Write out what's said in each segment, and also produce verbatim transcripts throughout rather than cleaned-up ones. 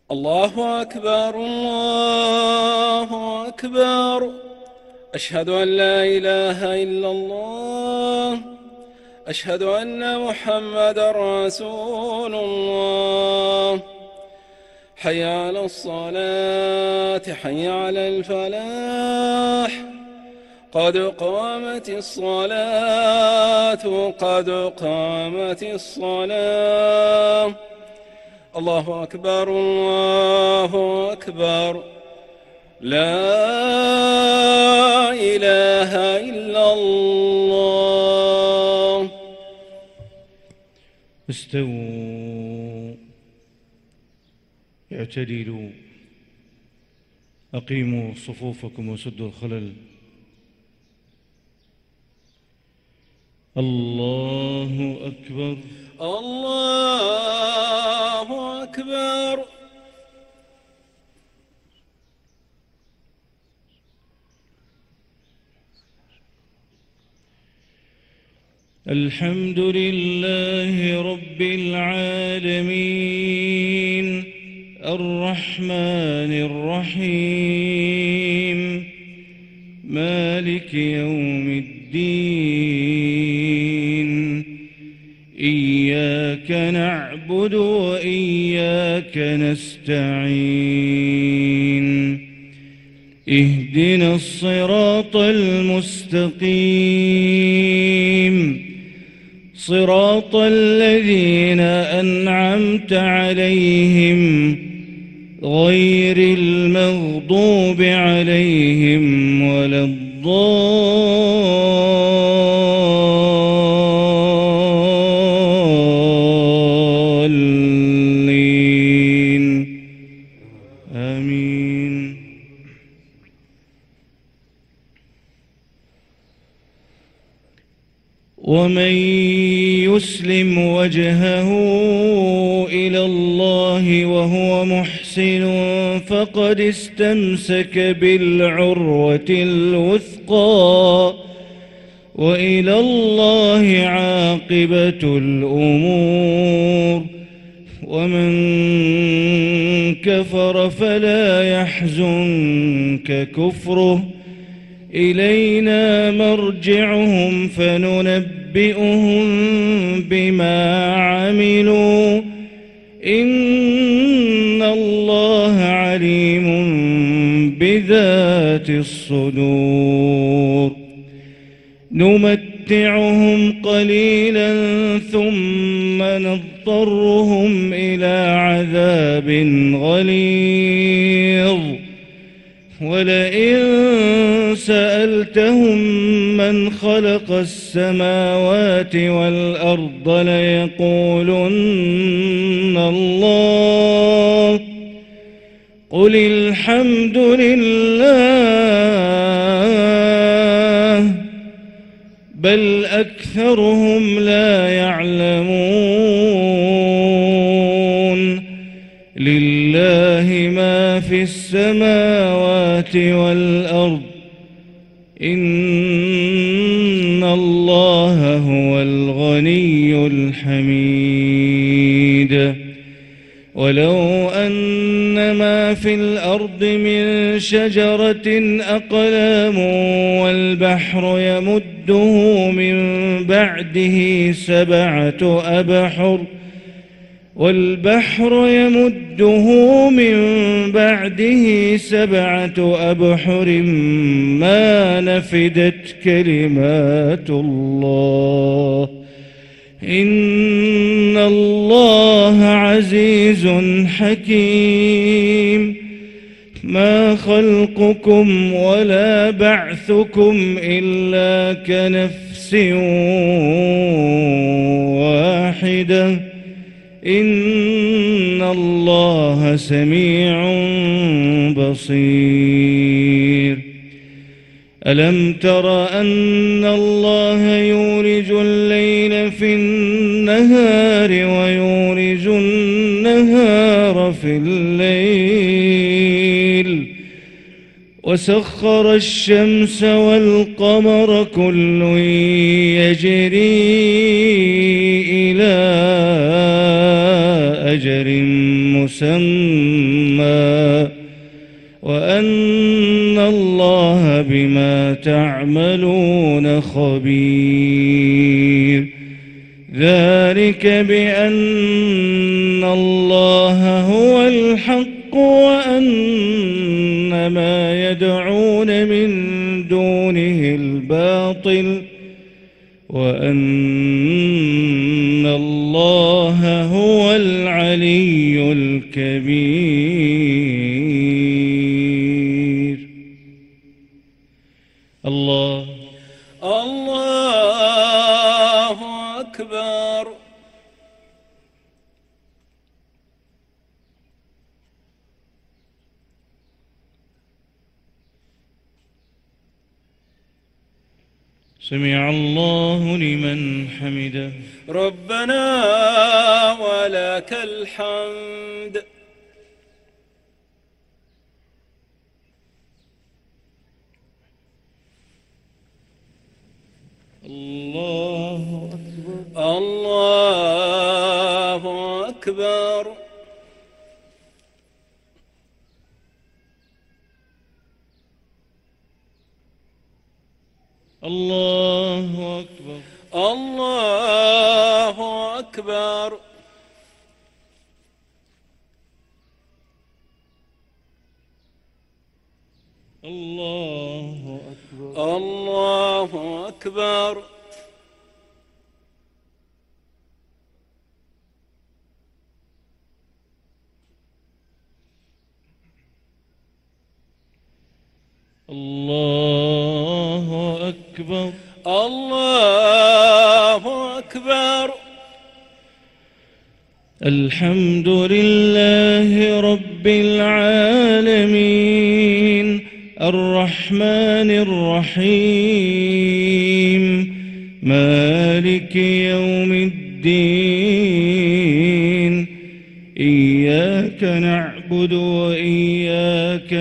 الله أكبر الله أكبر. أشهد أن لا إله إلا الله. أشهد أن محمدًا رسول الله. حي على الصلاة حي على الفلاح. قد قامت الصلاة قد قامت الصلاة. الله أكبر الله أكبر. لا إله إلا الله. استووا اعتدلوا أقيموا صفوفكم وسدوا الخلل. الله أكبر الله أكبر. الحمد لله رب العالمين الرحمن الرحيم مالك يوم الدين. إياك نعبد وإياك نستعين. اهدنا الصراط المستقيم صراط الذين أنعمت عليهم غير المغضوب عليهم ولا الضالين. آمين. ومن يسلم وجهه إلى الله وهو محسن فقد استمسك بالعروة الوثقى وإلى الله عاقبة الأمور. ومن كفر فلا يحزنك كفره إلينا مرجعهم فننبئهم بما عملوا إن الله عليم بذات الصدور. نمتعهم قليلا ثم نضطرهم إلى عذاب غليظ. ولئن سألتهم من خلق السماوات والأرض ليقولن الله قل الحمد لله بل أكثرهم لا يعلمون. لله ما في السماوات والأرض إن الله هو الغني الحميد. ولو أن ما في الأرض من شجرة أقلام والبحر يمده من بعده سبعة أبحر والبحر يمده من بعده سبعة أبحر ما نفدت كلمات الله إن الله عزيز حكيم. ما خلقكم ولا بعثكم إلا كنفس واحدة إن الله سميع بصير. ألم تر أن الله يولج الليل في النهار ويولج النهار في الليل وسخر الشمس والقمر كل يجري إلى أجل مسمى وأن الله بما تعملون خبير. ذلك بأن الله هو الحق وأن ما يدعون من دونه الباطل وأن الله هو العلي الكبير. الله الله أكبر. سمع الله لمن حمده. ربنا ولك الحمد. الله أكبر. الله أكبر. الله أكبر. الله أكبر. الله أكبر. الله أكبر. الله أكبر. الله أكبر. الحمد لله رب العالمين الرحمن الرحيم مالك يوم الدين. إياك نعبد وإياك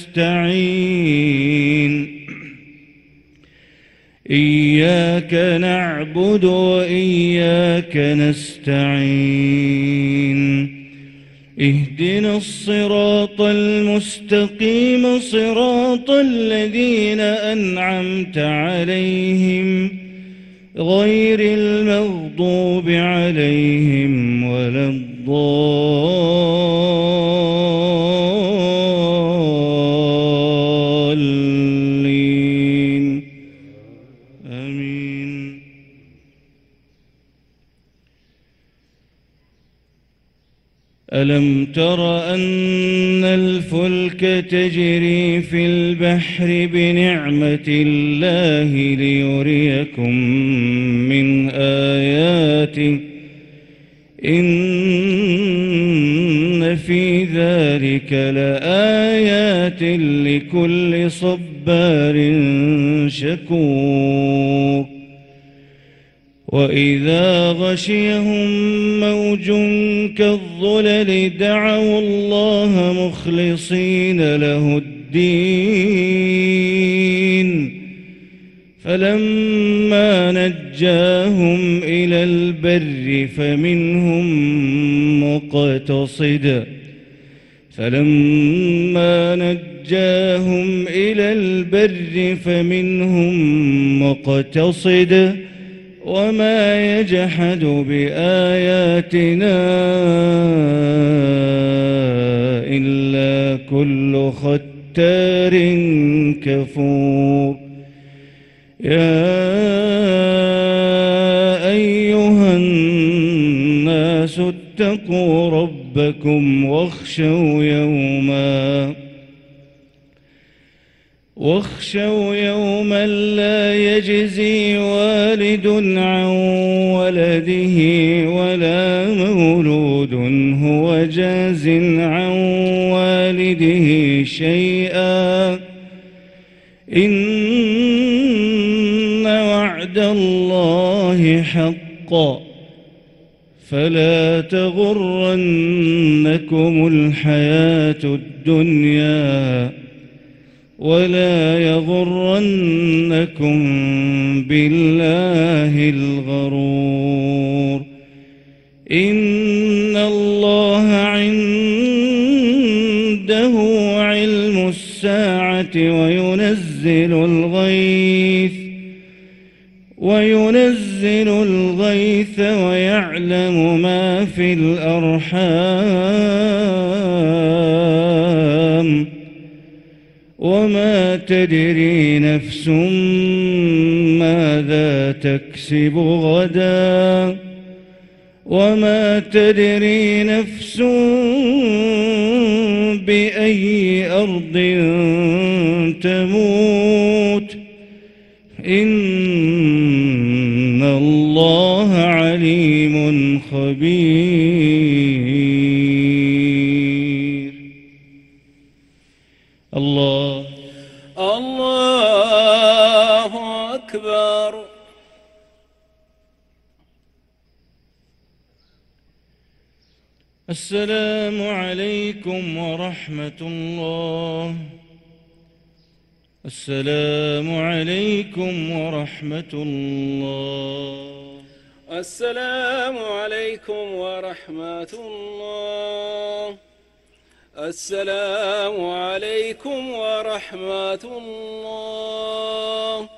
نستعين. إياك نعبد وإياك نستعين. اهدنا الصراط المستقيم صراط الذين أنعمت عليهم غير المغضوب عليهم ولا الضالين. آمين. ألم تر أن الفلك تجري في البحر بنعمة الله ليريكم من آياته إن في ذلك لآيات لكل صبار شكور. وإذا غشيهم موج كالظلل دعوا الله مخلصين له الدين فلما نجاهم إلى البر فمنهم مقتصد فلما نجاهم إلى البر فمنهم مقتصد وما يجحد بآياتنا إلا كل ختار كفور. يا أيها الناس اتقوا ربكم واخشوا يوما واخشوا يوما لا يجزي والد عن ولده ولا مولود هو جاز عن والده شيئا إن وعد الله حق فلا تغرنكم الحياة الدنيا ولا يغرنكم بالله الغرور. إن الله عنده علم الساعة وينزل الغيث وينزل الغيث ويعلم ما في الأرحام وما تدري نفس ماذا تكسب غدا وما تدري نفس بأي أرض تموت إن الله عليم خبير. الله الله أكبر. السلام عليكم ورحمة الله. السلام عليكم ورحمة الله. السلام عليكم ورحمة الله. السلام عليكم ورحمة الله.